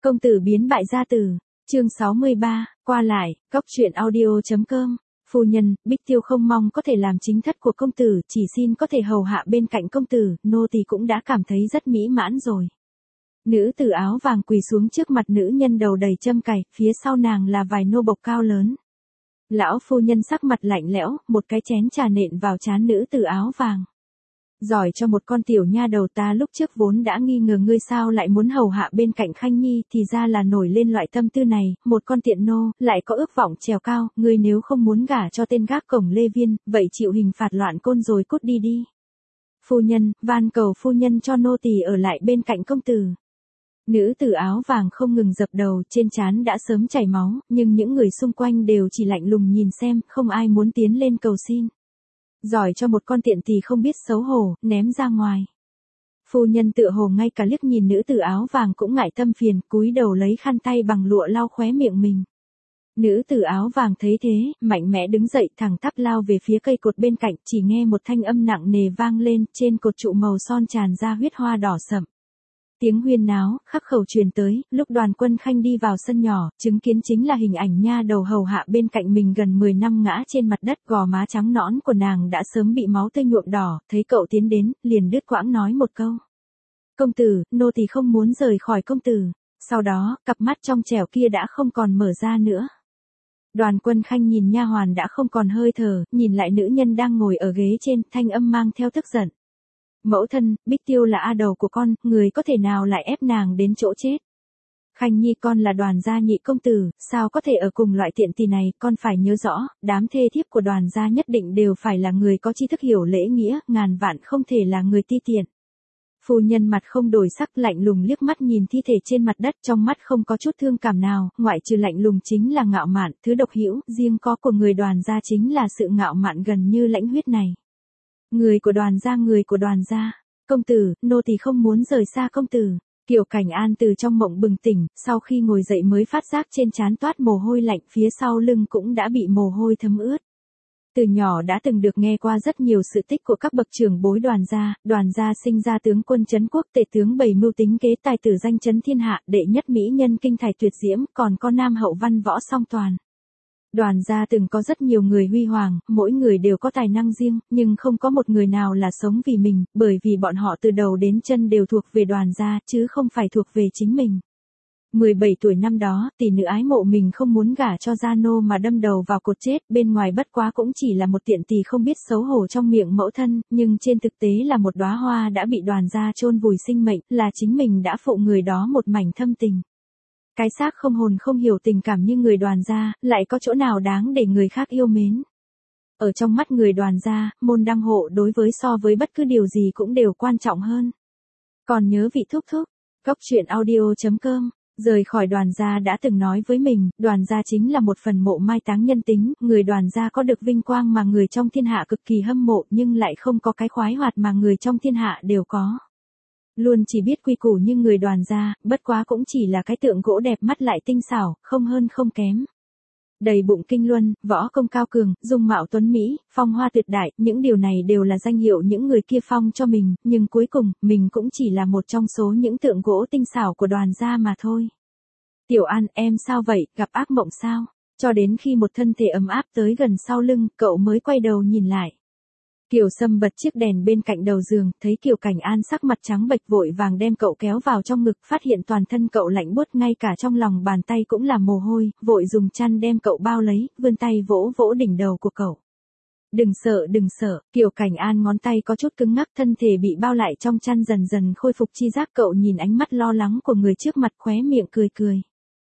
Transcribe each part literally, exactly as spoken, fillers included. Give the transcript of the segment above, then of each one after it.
Công tử biến bại gia tử, chương sáu mươi ba, qua lại, cóc truyện audio.com. Phu nhân, Bích Tiêu không mong có thể làm chính thất của công tử, chỉ xin có thể hầu hạ bên cạnh công tử, nô tỳ cũng đã cảm thấy rất mỹ mãn rồi. Nữ tử áo vàng quỳ xuống trước mặt nữ nhân đầu đầy châm cài, phía sau nàng là vài nô bộc cao lớn. Lão phu nhân sắc mặt lạnh lẽo, một cái chén trà nện vào trán nữ tử áo vàng. Giỏi cho một con tiểu nha đầu, ta lúc trước vốn đã nghi ngờ ngươi sao lại muốn hầu hạ bên cạnh Khanh Nhi, thì ra là nổi lên loại tâm tư này, một con tiện nô, lại có ước vọng trèo cao, ngươi nếu không muốn gả cho tên gác cổng Lê Viên, vậy chịu hình phạt loạn côn rồi cút đi đi. Phu nhân, van cầu phu nhân cho nô tỳ ở lại bên cạnh công tử. Nữ tử áo vàng không ngừng dập đầu, trên trán đã sớm chảy máu, nhưng những người xung quanh đều chỉ lạnh lùng nhìn xem, không ai muốn tiến lên cầu xin. Giỏi cho một con tiện tỳ không biết xấu hổ, ném ra ngoài. Phu nhân tựa hồ ngay cả liếc nhìn nữ tử áo vàng cũng ngại tâm phiền, cúi đầu lấy khăn tay bằng lụa lau khóe miệng mình. Nữ tử áo vàng thấy thế, mạnh mẽ đứng dậy thẳng tắp lao về phía cây cột bên cạnh, chỉ nghe một thanh âm nặng nề vang lên, trên cột trụ màu son tràn ra huyết hoa đỏ sậm. Tiếng huyên náo, khắc khẩu truyền tới, lúc Đoàn Quân Khanh đi vào sân nhỏ, chứng kiến chính là hình ảnh nha đầu hầu hạ bên cạnh mình gần mười năm ngã trên mặt đất, gò má trắng nõn của nàng đã sớm bị máu tươi nhuộm đỏ, thấy cậu tiến đến, liền đứt quãng nói một câu. Công tử, nô tỳ không muốn rời khỏi công tử. Sau đó, cặp mắt trong trẻo kia đã không còn mở ra nữa. Đoàn Quân Khanh nhìn nha hoàn đã không còn hơi thở, nhìn lại nữ nhân đang ngồi ở ghế trên, thanh âm mang theo tức giận. Mẫu thân, Bích Tiêu là a đầu của con, người có thể nào lại ép nàng đến chỗ chết. Khanh Nhi con là Đoàn gia nhị công tử, sao có thể ở cùng loại tiện tỳ này, con phải nhớ rõ, đám thê thiếp của Đoàn gia nhất định đều phải là người có tri thức hiểu lễ nghĩa, ngàn vạn không thể là người ti tiện. Phu nhân mặt không đổi sắc, lạnh lùng liếc mắt nhìn thi thể trên mặt đất, trong mắt không có chút thương cảm nào, ngoại trừ lạnh lùng chính là ngạo mạn, thứ độc hữu, riêng có của người Đoàn gia chính là sự ngạo mạn gần như lãnh huyết này. Người của Đoàn gia, người của Đoàn gia. Công tử, nô tỳ không muốn rời xa công tử. Kiều Cảnh An từ trong mộng bừng tỉnh, sau khi ngồi dậy mới phát giác trên trán toát mồ hôi lạnh, phía sau lưng cũng đã bị mồ hôi thấm ướt. Từ nhỏ đã từng được nghe qua rất nhiều sự tích của các bậc trưởng bối Đoàn gia, Đoàn gia sinh ra tướng quân trấn quốc, tể tướng bày mưu tính kế, tài tử danh chấn thiên hạ, đệ nhất mỹ nhân kinh thải tuyệt diễm, còn có nam hậu văn võ song toàn. Đoàn gia từng có rất nhiều người huy hoàng, mỗi người đều có tài năng riêng, nhưng không có một người nào là sống vì mình, bởi vì bọn họ từ đầu đến chân đều thuộc về Đoàn gia, chứ không phải thuộc về chính mình. mười bảy tuổi năm đó, tỷ nữ ái mộ mình không muốn gả cho gia nô mà đâm đầu vào cột chết, bên ngoài bất quá cũng chỉ là một tiện tỳ không biết xấu hổ trong miệng mẫu thân, nhưng trên thực tế là một đóa hoa đã bị Đoàn gia chôn vùi sinh mệnh, là chính mình đã phụ người đó một mảnh thâm tình. Cái xác không hồn không hiểu tình cảm như người Đoàn gia, lại có chỗ nào đáng để người khác yêu mến. Ở trong mắt người Đoàn gia, môn đăng hộ đối với so với bất cứ điều gì cũng đều quan trọng hơn. Còn nhớ vị thúc thúc, cóc truyện audio.com, rời khỏi Đoàn gia đã từng nói với mình, Đoàn gia chính là một phần mộ mai táng nhân tính, người Đoàn gia có được vinh quang mà người trong thiên hạ cực kỳ hâm mộ, nhưng lại không có cái khoái hoạt mà người trong thiên hạ đều có. Luôn chỉ biết quy củ như người Đoàn gia, bất quá cũng chỉ là cái tượng gỗ đẹp mắt lại tinh xảo, không hơn không kém. Đầy bụng kinh luân, võ công cao cường, dung mạo tuấn mỹ, phong hoa tuyệt đại, những điều này đều là danh hiệu những người kia phong cho mình, nhưng cuối cùng, mình cũng chỉ là một trong số những tượng gỗ tinh xảo của Đoàn gia mà thôi. Tiểu An, em sao vậy, gặp ác mộng sao? Cho đến khi một thân thể ấm áp tới gần sau lưng, cậu mới quay đầu nhìn lại. Kiều Sâm bật chiếc đèn bên cạnh đầu giường, thấy Kiều Cảnh An sắc mặt trắng bệch vội vàng đem cậu kéo vào trong ngực, phát hiện toàn thân cậu lạnh buốt, ngay cả trong lòng bàn tay cũng là mồ hôi, vội dùng chăn đem cậu bao lấy, vươn tay vỗ vỗ đỉnh đầu của cậu. Đừng sợ, đừng sợ, Kiều Cảnh An ngón tay có chút cứng ngắc, thân thể bị bao lại trong chăn dần dần khôi phục chi giác, cậu nhìn ánh mắt lo lắng của người trước mặt khóe miệng cười cười.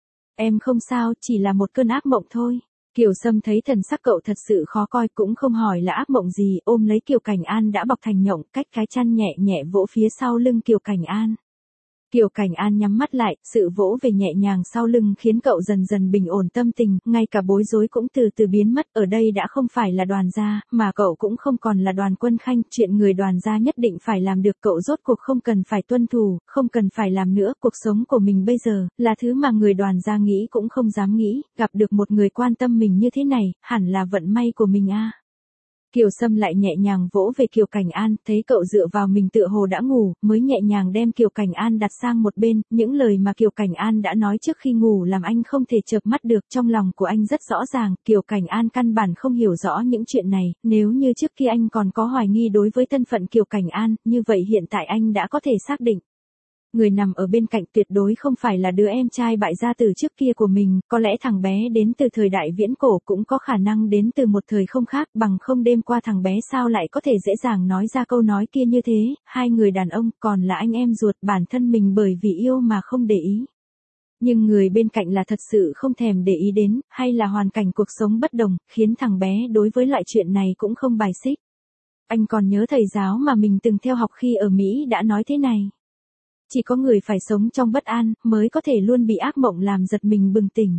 Em không sao, chỉ là một cơn ác mộng thôi. Kiều Sâm thấy thần sắc cậu thật sự khó coi, cũng không hỏi là ác mộng gì, ôm lấy Kiều Cảnh An đã bọc thành nhộng, cách cái chăn nhẹ nhẹ vỗ phía sau lưng Kiều Cảnh An. Kiều Cảnh An nhắm mắt lại, sự vỗ về nhẹ nhàng sau lưng khiến cậu dần dần bình ổn tâm tình, ngay cả bối rối cũng từ từ biến mất, ở đây đã không phải là Đoàn gia, mà cậu cũng không còn là Đoàn Quân Khanh, chuyện người Đoàn gia nhất định phải làm được cậu rốt cuộc không cần phải tuân thủ, không cần phải làm nữa, cuộc sống của mình bây giờ, là thứ mà người Đoàn gia nghĩ cũng không dám nghĩ, gặp được một người quan tâm mình như thế này, hẳn là vận may của mình a. Kiều Sâm lại nhẹ nhàng vỗ về Kiều Cảnh An, thấy cậu dựa vào mình tựa hồ đã ngủ, mới nhẹ nhàng đem Kiều Cảnh An đặt sang một bên, những lời mà Kiều Cảnh An đã nói trước khi ngủ làm anh không thể chợp mắt được, trong lòng của anh rất rõ ràng, Kiều Cảnh An căn bản không hiểu rõ những chuyện này, nếu như trước kia anh còn có hoài nghi đối với thân phận Kiều Cảnh An, như vậy hiện tại anh đã có thể xác định. Người nằm ở bên cạnh tuyệt đối không phải là đứa em trai bại gia từ trước kia của mình, có lẽ thằng bé đến từ thời đại viễn cổ cũng có khả năng đến từ một thời không khác, bằng không đêm qua thằng bé sao lại có thể dễ dàng nói ra câu nói kia như thế, hai người đàn ông còn là anh em ruột, bản thân mình bởi vì yêu mà không để ý. Nhưng người bên cạnh là thật sự không thèm để ý đến, hay là hoàn cảnh cuộc sống bất đồng, khiến thằng bé đối với loại chuyện này cũng không bài xích. Anh còn nhớ thầy giáo mà mình từng theo học khi ở Mỹ đã nói thế này. Chỉ có người phải sống trong bất an, mới có thể luôn bị ác mộng làm giật mình bừng tỉnh.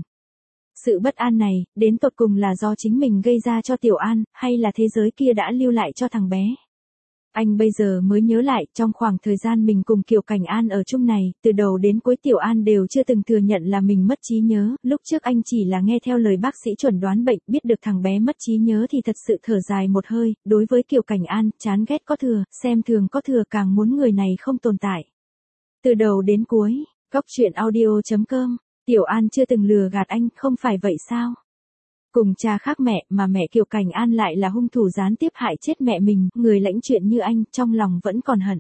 Sự bất an này, đến tột cùng là do chính mình gây ra cho Tiểu An, hay là thế giới kia đã lưu lại cho thằng bé. Anh bây giờ mới nhớ lại, trong khoảng thời gian mình cùng Kiều Cảnh An ở chung này, từ đầu đến cuối Tiểu An đều chưa từng thừa nhận là mình mất trí nhớ, lúc trước anh chỉ là nghe theo lời bác sĩ chuẩn đoán bệnh, biết được thằng bé mất trí nhớ thì thật sự thở dài một hơi, đối với Kiều Cảnh An, chán ghét có thừa, xem thường có thừa, càng muốn người này không tồn tại. Từ đầu đến cuối, Góc Chuyện Audio chấm com, Tiểu An chưa từng lừa gạt anh, không phải vậy sao? Cùng cha khác mẹ mà mẹ Kiều Cảnh An lại là hung thủ gián tiếp hại chết mẹ mình, người lãnh chuyện như anh, trong lòng vẫn còn hận.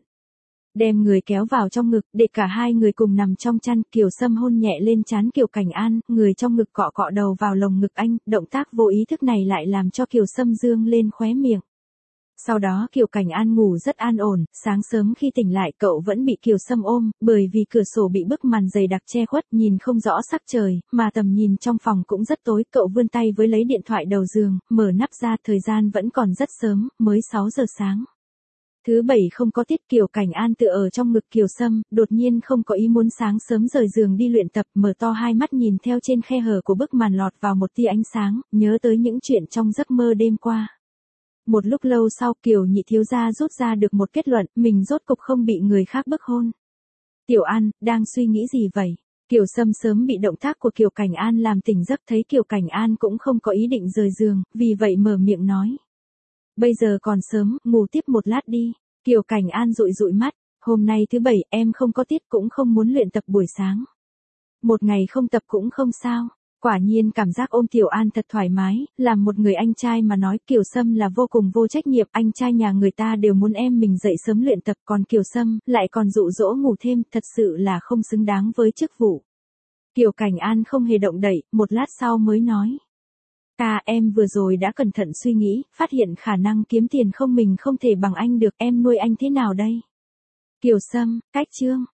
Đem người kéo vào trong ngực, để cả hai người cùng nằm trong chăn, Kiều Sâm hôn nhẹ lên trán Kiều Cảnh An, người trong ngực cọ cọ đầu vào lồng ngực anh, động tác vô ý thức này lại làm cho Kiều Sâm dương lên khóe miệng. Sau đó Kiều Cảnh An ngủ rất an ổn, sáng sớm khi tỉnh lại cậu vẫn bị Kiều Sâm ôm, bởi vì cửa sổ bị bức màn dày đặc che khuất, nhìn không rõ sắc trời, mà tầm nhìn trong phòng cũng rất tối, cậu vươn tay với lấy điện thoại đầu giường, mở nắp ra, thời gian vẫn còn rất sớm, mới sáu giờ sáng. Thứ bảy không có tiết, Kiều Cảnh An tựa ở trong ngực Kiều Sâm, đột nhiên không có ý muốn sáng sớm rời giường đi luyện tập, mở to hai mắt nhìn theo trên khe hở của bức màn lọt vào một tia ánh sáng, nhớ tới những chuyện trong giấc mơ đêm qua. Một lúc lâu sau Kiều nhị thiếu gia rút ra được một kết luận, mình rốt cục không bị người khác bức hôn. Tiểu An, đang suy nghĩ gì vậy? Kiều Sâm sớm bị động tác của Kiều Cảnh An làm tỉnh giấc, thấy Kiều Cảnh An cũng không có ý định rời giường, vì vậy mở miệng nói. Bây giờ còn sớm, ngủ tiếp một lát đi. Kiều Cảnh An dụi dụi mắt, hôm nay thứ bảy em không có tiết cũng không muốn luyện tập buổi sáng. Một ngày không tập cũng không sao. Quả nhiên cảm giác ôm Tiểu An thật thoải mái, làm một người anh trai mà nói Kiều Sâm là vô cùng vô trách nhiệm, anh trai nhà người ta đều muốn em mình dậy sớm luyện tập, còn Kiều Sâm lại còn dụ dỗ ngủ thêm, thật sự là không xứng đáng với chức vụ. Kiều Cảnh An không hề động đậy, một lát sau mới nói. Ta em vừa rồi đã cẩn thận suy nghĩ, phát hiện khả năng kiếm tiền không mình không thể bằng anh được, em nuôi anh thế nào đây? Kiều Sâm, cách chương.